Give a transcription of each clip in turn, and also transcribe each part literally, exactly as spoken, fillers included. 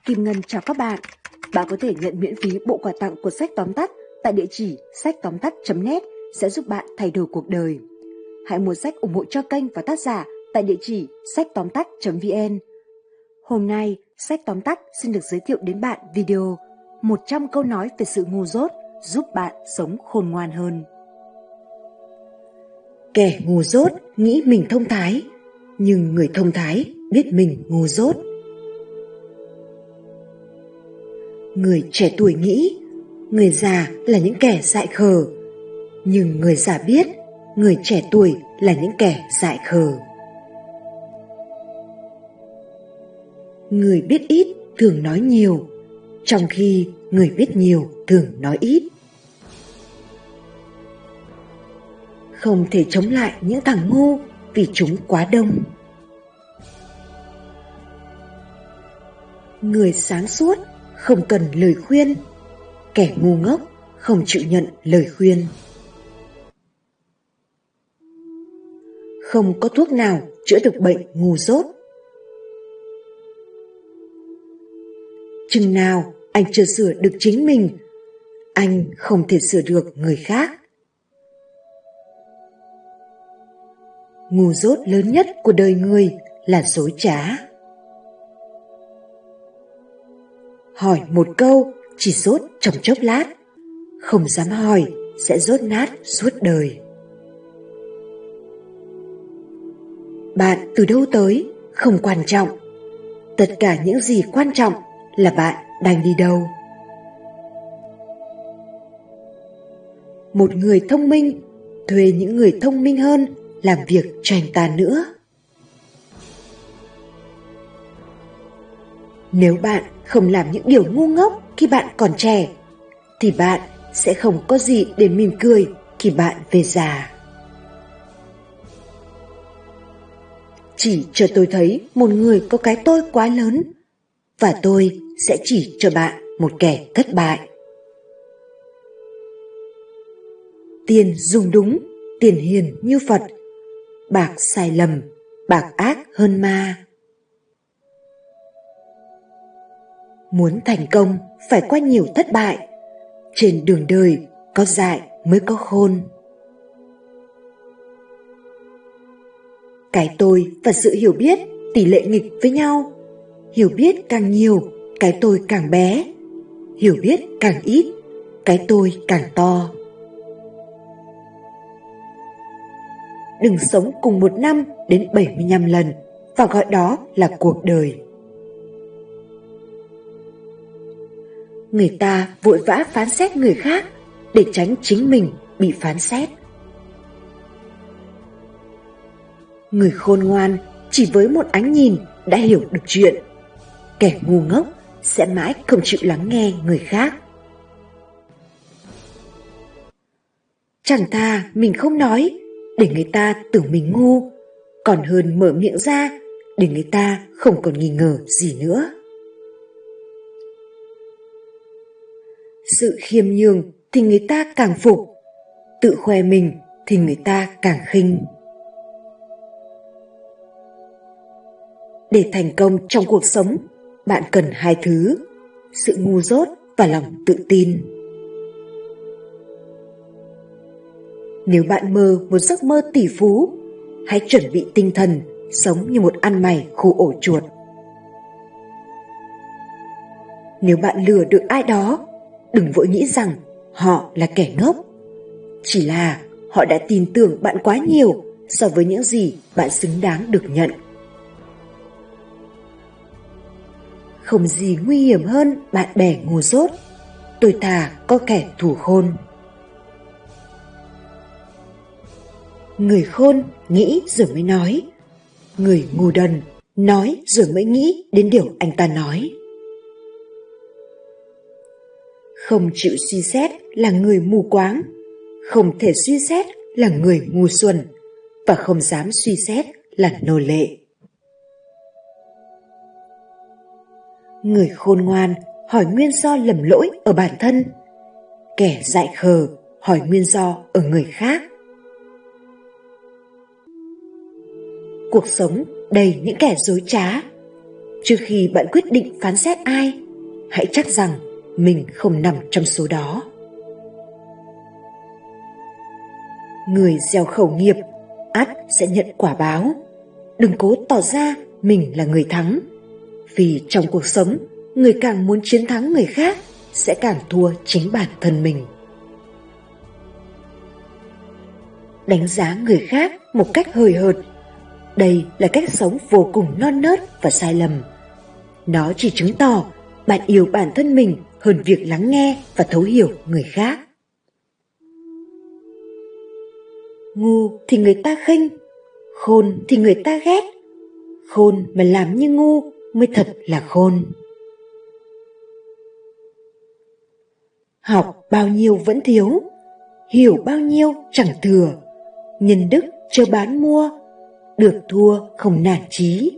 Kim Ngân chào các bạn. Bạn có thể nhận miễn phí bộ quà tặng của Sách Tóm Tắt tại địa chỉ sách tóm tắt chấm net sẽ giúp bạn thay đổi cuộc đời. Hãy mua sách ủng hộ cho kênh và tác giả tại địa chỉ sách tóm tắt chấm vn. Hôm nay, Sách Tóm Tắt xin được giới thiệu đến bạn video một trăm câu nói về sự ngu dốt giúp bạn sống khôn ngoan hơn. Kẻ ngu dốt nghĩ mình thông thái, nhưng người thông thái biết mình ngu dốt. Người trẻ tuổi nghĩ người già là những kẻ dại khờ, nhưng người già biết người trẻ tuổi là những kẻ dại khờ. Người biết ít thường nói nhiều, trong khi người biết nhiều thường nói ít. Không thể chống lại những thằng ngu vì chúng quá đông. Người sáng suốt không cần lời khuyên, kẻ ngu ngốc không chịu nhận lời khuyên. Không có thuốc nào chữa được bệnh ngu dốt. Chừng nào anh chưa sửa được chính mình, anh không thể sửa được người khác. Ngu dốt lớn nhất của đời người là dối trá. Hỏi một câu chỉ dốt trong chốc lát, không dám hỏi sẽ dốt nát suốt đời. Bạn từ đâu tới không quan trọng, tất cả những gì quan trọng là bạn đang đi đâu. Một người thông minh thuê những người thông minh hơn làm việc cho anh ta nữa. Nếu bạn không làm những điều ngu ngốc khi bạn còn trẻ, thì bạn sẽ không có gì để mỉm cười khi bạn về già. Chỉ cho tôi thấy một người có cái tôi quá lớn, và tôi sẽ chỉ cho bạn một kẻ thất bại. Tiền dùng đúng, tiền hiền như Phật, bạc sai lầm, bạc ác hơn ma. Muốn thành công phải qua nhiều thất bại, trên đường đời có dại mới có khôn. Cái tôi và sự hiểu biết tỷ lệ nghịch với nhau. Hiểu biết càng nhiều, cái tôi càng bé. Hiểu biết càng ít, cái tôi càng to. Đừng sống cùng một năm đến bảy mươi lăm lần và gọi đó là cuộc đời. Người ta vội vã phán xét người khác để tránh chính mình bị phán xét. Người khôn ngoan chỉ với một ánh nhìn đã hiểu được chuyện. Kẻ ngu ngốc sẽ mãi không chịu lắng nghe người khác. Chẳng thà mình không nói để người ta tưởng mình ngu, còn hơn mở miệng ra để người ta không còn nghi ngờ gì nữa. Sự khiêm nhường thì người ta càng phục, tự khoe mình thì người ta càng khinh. Để thành công trong cuộc sống, bạn cần hai thứ: sự ngu dốt và lòng tự tin. Nếu bạn mơ một giấc mơ tỷ phú, hãy chuẩn bị tinh thần sống như một ăn mày khu ổ chuột. Nếu bạn lừa được ai đó, đừng vội nghĩ rằng họ là kẻ ngốc. Chỉ là họ đã tin tưởng bạn quá nhiều so với những gì bạn xứng đáng được nhận. Không gì nguy hiểm hơn bạn bè ngu dốt, tôi thà có kẻ thù khôn. Người khôn nghĩ rồi mới nói, người ngu đần nói rồi mới nghĩ đến điều anh ta nói. Không chịu suy xét là người mù quáng, không thể suy xét là người ngu xuẩn, và không dám suy xét là nô lệ. Người khôn ngoan hỏi nguyên do lầm lỗi ở bản thân, kẻ dại khờ hỏi nguyên do ở người khác. Cuộc sống đầy những kẻ dối trá, Trước khi bạn quyết định phán xét ai, hãy chắc rằng mình không nằm trong số đó. Người gieo khẩu nghiệp ắt sẽ nhận quả báo. Đừng cố tỏ ra mình là người thắng, vì trong cuộc sống, người càng muốn chiến thắng người khác sẽ càng thua chính bản thân mình. Đánh giá người khác một cách hời hợt, đây là cách sống vô cùng non nớt và sai lầm. Nó chỉ chứng tỏ bạn yêu bản thân mình hơn việc lắng nghe và thấu hiểu người khác. Ngu thì người ta khinh, khôn thì người ta ghét. Khôn mà làm như ngu mới thật là khôn. Học bao nhiêu vẫn thiếu, hiểu bao nhiêu chẳng thừa. Nhân đức chớ bán mua, được thua không nản chí.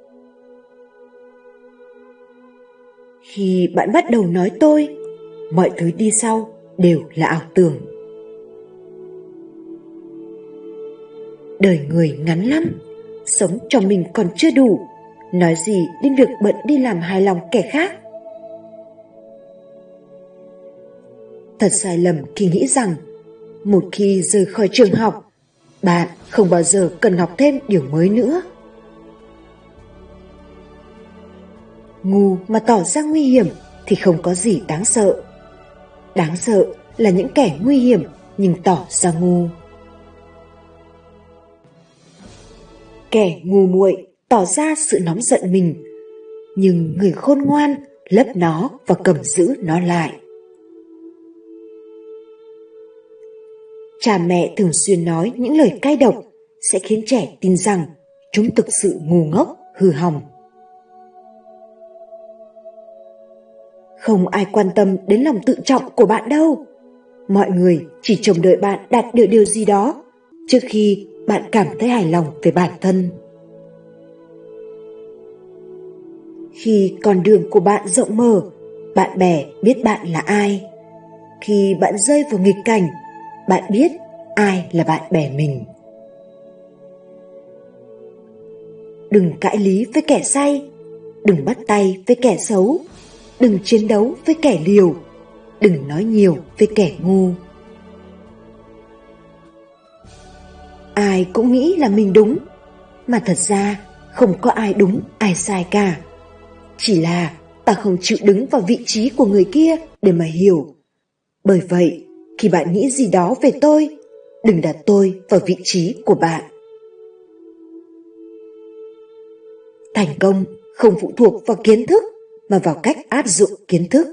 Khi bạn bắt đầu nói tôi, mọi thứ đi sau đều là ảo tưởng. Đời người ngắn lắm, sống cho mình còn chưa đủ, nói gì đến việc bận đi làm hài lòng kẻ khác. Thật sai lầm khi nghĩ rằng một khi rời khỏi trường học, bạn không bao giờ cần học thêm điều mới nữa. Ngu mà tỏ ra nguy hiểm thì không có gì đáng sợ. Đáng sợ là những kẻ nguy hiểm nhưng tỏ ra ngu. Kẻ ngu muội tỏ ra sự nóng giận mình, nhưng người khôn ngoan lấp nó và cầm giữ nó lại. Cha mẹ thường xuyên nói những lời cay độc sẽ khiến trẻ tin rằng chúng thực sự ngu ngốc, hư hỏng. Không ai quan tâm đến lòng tự trọng của bạn đâu. Mọi người chỉ trông đợi bạn đạt được điều gì đó trước khi bạn cảm thấy hài lòng về bản thân. Khi con đường của bạn rộng mở, bạn bè biết bạn là ai. Khi bạn rơi vào nghịch cảnh, bạn biết ai là bạn bè mình. Đừng cãi lý với kẻ say, đừng bắt tay với kẻ xấu, đừng chiến đấu với kẻ liều, đừng nói nhiều với kẻ ngu. Ai cũng nghĩ là mình đúng, mà thật ra không có ai đúng ai sai cả. Chỉ là ta không chịu đứng vào vị trí của người kia để mà hiểu. Bởi vậy, khi bạn nghĩ gì đó về tôi, đừng đặt tôi vào vị trí của bạn. Thành công không phụ thuộc vào kiến thức, mà vào cách áp dụng kiến thức.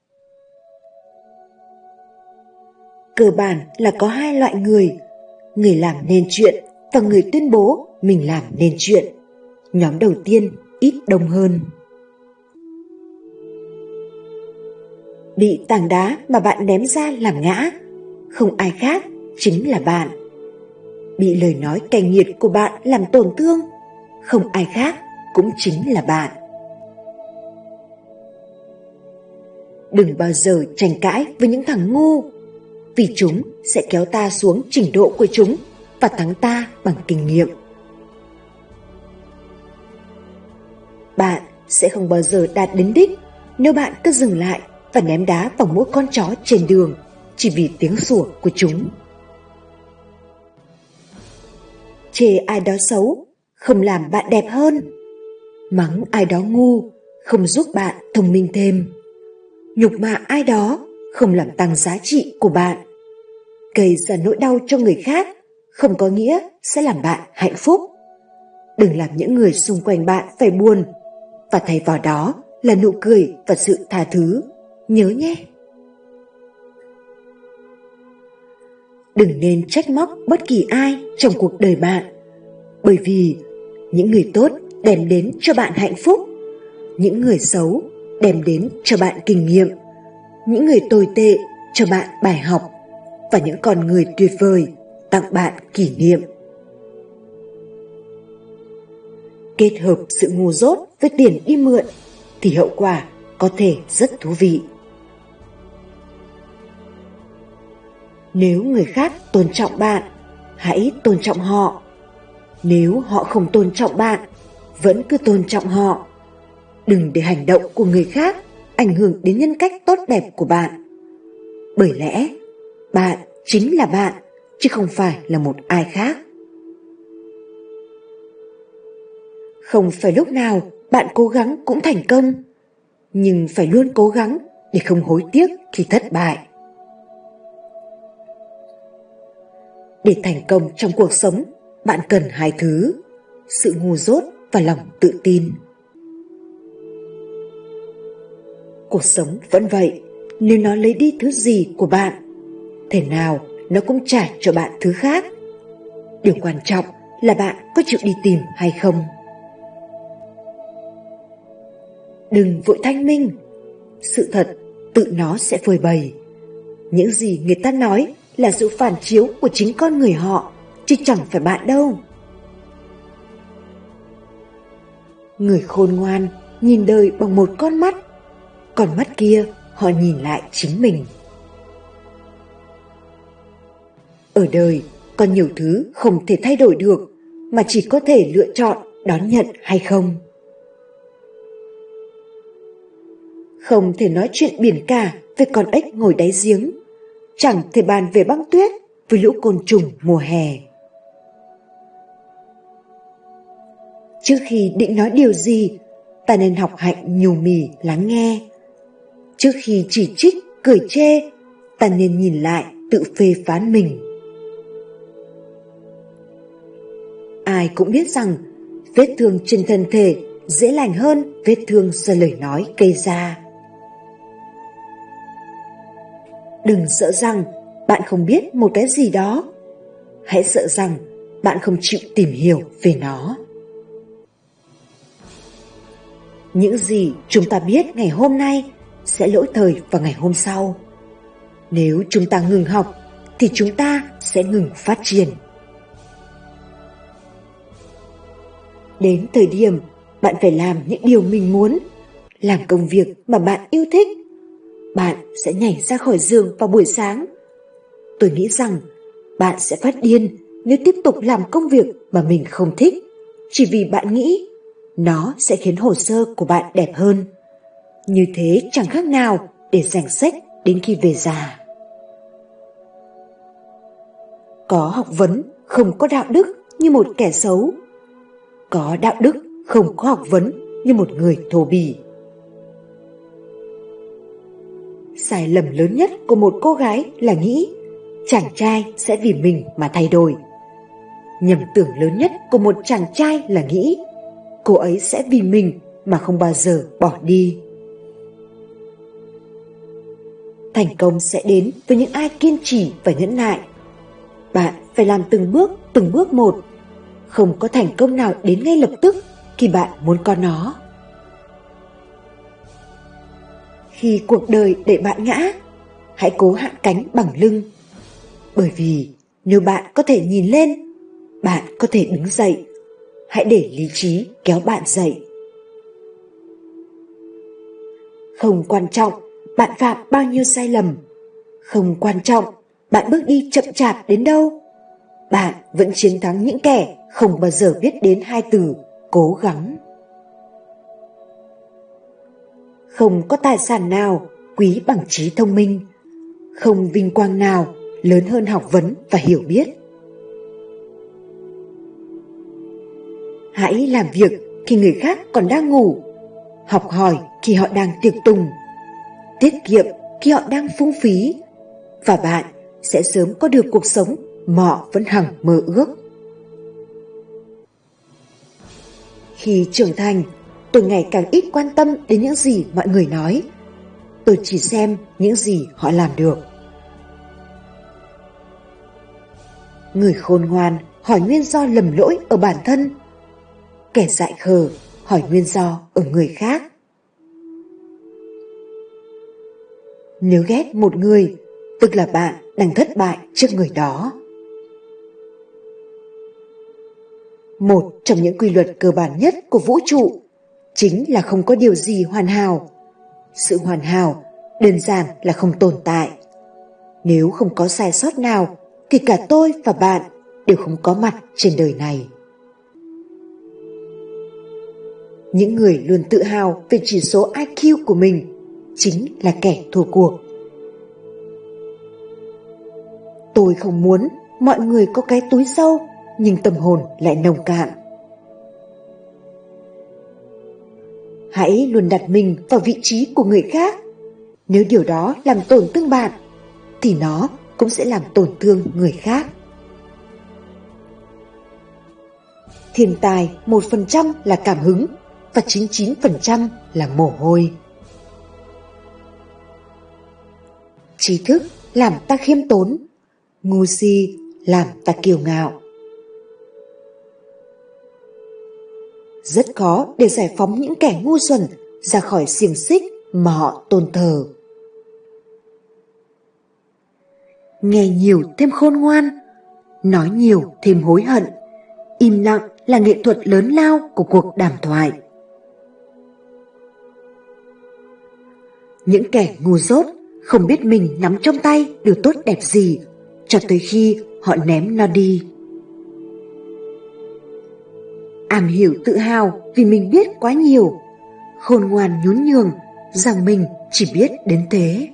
Cơ bản là có hai loại người: người làm nên chuyện và người tuyên bố mình làm nên chuyện. Nhóm đầu tiên ít đông hơn. Bị tảng đá mà bạn ném ra làm ngã, không ai khác chính là bạn. Bị lời nói cay nghiệt của bạn làm tổn thương, không ai khác cũng chính là bạn. Đừng bao giờ tranh cãi với những thằng ngu, vì chúng sẽ kéo ta xuống trình độ của chúng và thắng ta bằng kinh nghiệm. Bạn sẽ không bao giờ đạt đến đích nếu bạn cứ dừng lại và ném đá vào mỗi con chó trên đường chỉ vì tiếng sủa của chúng. Chê ai đó xấu không làm bạn đẹp hơn. Mắng ai đó ngu không giúp bạn thông minh thêm. Nhục mạ ai đó không làm tăng giá trị của bạn. Gây ra nỗi đau cho người khác không có nghĩa sẽ làm bạn hạnh phúc. Đừng làm những người xung quanh bạn phải buồn, và thay vào đó là nụ cười và sự tha thứ. Nhớ nhé. Đừng nên trách móc bất kỳ ai trong cuộc đời bạn, bởi vì những người tốt đem đến cho bạn hạnh phúc, những người xấu đem đến cho bạn kinh nghiệm, những người tồi tệ cho bạn bài học, và những con người tuyệt vời tặng bạn kỷ niệm. Kết hợp sự ngu dốt với tiền đi mượn thì hậu quả có thể rất thú vị. Nếu người khác tôn trọng bạn, hãy tôn trọng họ. Nếu họ không tôn trọng bạn, vẫn cứ tôn trọng họ. Đừng để hành động của người khác ảnh hưởng đến nhân cách tốt đẹp của bạn. Bởi lẽ, bạn chính là bạn, chứ không phải là một ai khác. Không phải lúc nào bạn cố gắng cũng thành công, nhưng phải luôn cố gắng để không hối tiếc khi thất bại. Để thành công trong cuộc sống, bạn cần hai thứ: sự ngu dốt và lòng tự tin. Cuộc sống vẫn vậy, nếu nó lấy đi thứ gì của bạn, thế nào nó cũng trả cho bạn thứ khác. Điều quan trọng là bạn có chịu đi tìm hay không. Đừng vội thanh minh, sự thật tự nó sẽ phơi bày. Những gì người ta nói là sự phản chiếu của chính con người họ, chứ chẳng phải bạn đâu. Người khôn ngoan nhìn đời bằng một con mắt, còn mắt kia họ nhìn lại chính mình. Ở đời có nhiều thứ không thể thay đổi được, mà chỉ có thể lựa chọn đón nhận hay không. Không thể nói chuyện biển cả với con ếch ngồi đáy giếng, chẳng thể bàn về băng tuyết với lũ côn trùng mùa hè. Trước khi định nói điều gì, ta nên học hạnh nhù mì lắng nghe. Trước khi chỉ trích, cười chê, ta nên nhìn lại tự phê phán mình. Ai cũng biết rằng vết thương trên thân thể dễ lành hơn vết thương do lời nói gây ra. Đừng sợ rằng bạn không biết một cái gì đó, hãy sợ rằng bạn không chịu tìm hiểu về nó. Những gì chúng ta biết ngày hôm nay sẽ lỗi thời vào ngày hôm sau. Nếu chúng ta ngừng học thì chúng ta sẽ ngừng phát triển. Đến thời điểm bạn phải làm những điều mình muốn, làm công việc mà bạn yêu thích, bạn sẽ nhảy ra khỏi giường vào buổi sáng. Tôi nghĩ rằng bạn sẽ phát điên nếu tiếp tục làm công việc mà mình không thích, chỉ vì bạn nghĩ nó sẽ khiến hồ sơ của bạn đẹp hơn. Như thế chẳng khác nào để dành sách đến khi về già. Có học vấn không có đạo đức như một kẻ xấu. Có đạo đức không có học vấn như một người thô bỉ. Sai lầm lớn nhất của một cô gái là nghĩ chàng trai sẽ vì mình mà thay đổi. Nhầm tưởng lớn nhất của một chàng trai là nghĩ cô ấy sẽ vì mình mà không bao giờ bỏ đi. Thành công sẽ đến với những ai kiên trì và nhẫn nại. Bạn phải làm từng bước, từng bước một. Không có thành công nào đến ngay lập tức khi bạn muốn có nó. Khi cuộc đời đẩy bạn ngã, hãy cố hạ cánh bằng lưng. Bởi vì nếu bạn có thể nhìn lên, bạn có thể đứng dậy. Hãy để lý trí kéo bạn dậy. Không quan trọng bạn phạm bao nhiêu sai lầm, không quan trọng bạn bước đi chậm chạp đến đâu, bạn vẫn chiến thắng những kẻ không bao giờ biết đến hai từ cố gắng. Không có tài sản nào quý bằng trí thông minh, không vinh quang nào lớn hơn học vấn và hiểu biết. Hãy làm việc khi người khác còn đang ngủ, học hỏi khi họ đang tiệc tùng, tiết kiệm khi họ đang phung phí, và bạn sẽ sớm có được cuộc sống mà họ vẫn hằng mơ ước. Khi trưởng thành, tôi ngày càng ít quan tâm đến những gì mọi người nói. Tôi chỉ xem những gì họ làm được. Người khôn ngoan hỏi nguyên do lầm lỗi ở bản thân. Kẻ dại khờ hỏi nguyên do ở người khác. Nếu ghét một người, tức là bạn đang thất bại trước người đó. Một trong những quy luật cơ bản nhất của vũ trụ chính là không có điều gì hoàn hảo. Sự hoàn hảo đơn giản là không tồn tại. Nếu không có sai sót nào thì cả tôi và bạn đều không có mặt trên đời này. Những người luôn tự hào về chỉ số i kiu của mình chính là kẻ thua cuộc. Tôi không muốn mọi người có cái túi sâu nhưng tâm hồn lại nông cạn. Hãy luôn đặt mình vào vị trí của người khác. Nếu điều đó làm tổn thương bạn, thì nó cũng sẽ làm tổn thương người khác. Thiên tài một phần trăm là cảm hứng và chín mươi chín phần trăm là mồ hôi. Trí thức làm ta khiêm tốn, ngu si làm ta kiêu ngạo. Rất khó để giải phóng những kẻ ngu xuẩn ra khỏi xiềng xích mà họ tôn thờ. Nghe nhiều thêm khôn ngoan, nói nhiều thêm hối hận. Im lặng là nghệ thuật lớn lao của cuộc đàm thoại. Những kẻ ngu dốt không biết mình nắm trong tay điều tốt đẹp gì cho tới khi họ ném nó đi. Am hiểu tự hào vì mình biết quá nhiều, khôn ngoan nhún nhường rằng mình chỉ biết đến thế.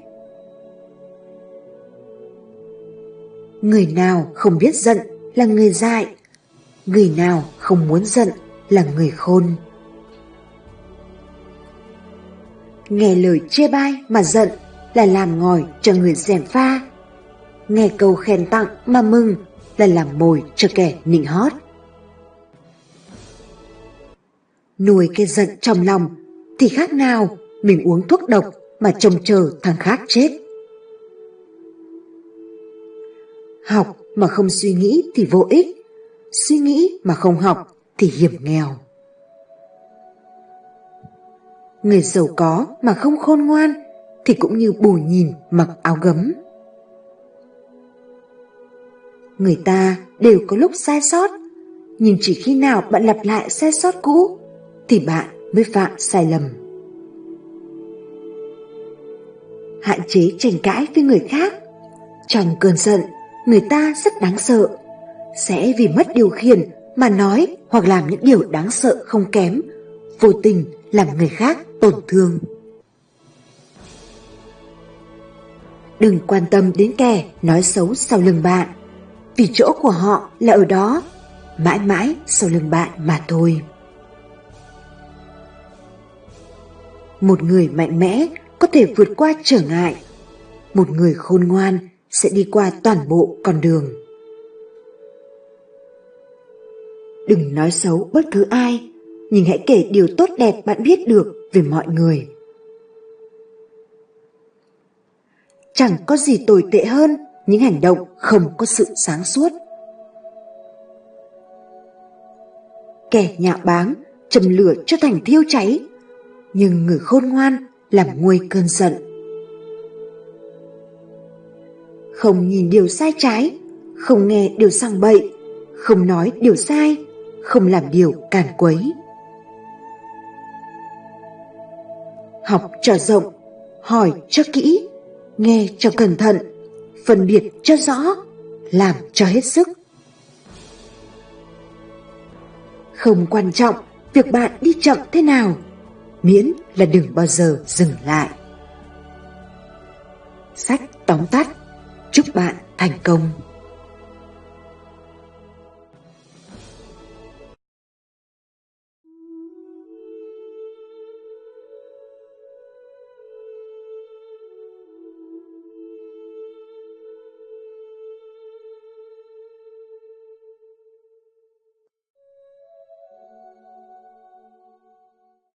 Người nào không biết giận là người dại, người nào không muốn giận là người khôn. Nghe lời chê bai mà giận là làm ngòi cho người gièm pha. Nghe câu khen tặng mà mừng là làm mồi cho kẻ nịnh hót. Nuôi cái giận trong lòng thì khác nào mình uống thuốc độc mà trông chờ thằng khác chết. Học mà không suy nghĩ thì vô ích, suy nghĩ mà không học thì hiểm nghèo. Người giàu có mà không khôn ngoan thì cũng như bù nhìn mặc áo gấm. Người ta đều có lúc sai sót, nhưng chỉ khi nào bạn lặp lại sai sót cũ thì bạn mới phạm sai lầm. Hạn chế tranh cãi với người khác. Trong cơn giận, người ta rất đáng sợ, sẽ vì mất điều khiển mà nói hoặc làm những điều đáng sợ không kém, vô tình làm người khác tổn thương. Đừng quan tâm đến kẻ nói xấu sau lưng bạn, vì chỗ của họ là ở đó, mãi mãi sau lưng bạn mà thôi. Một người mạnh mẽ có thể vượt qua trở ngại, một người khôn ngoan sẽ đi qua toàn bộ con đường. Đừng nói xấu bất cứ ai, nhưng hãy kể điều tốt đẹp bạn biết được về mọi người. Chẳng có gì tồi tệ hơn những hành động không có sự sáng suốt. Kẻ nhạo báng châm lửa cho thành thiêu cháy, nhưng người khôn ngoan làm nguôi cơn giận. Không nhìn điều sai trái, không nghe điều sang bậy, không nói điều sai, không làm điều càn quấy. Học cho rộng, hỏi cho kỹ, nghe cho cẩn thận, phân biệt cho rõ, làm cho hết sức. Không quan trọng việc bạn đi chậm thế nào, miễn là đừng bao giờ dừng lại. Sách tóm tắt. Chúc bạn thành công.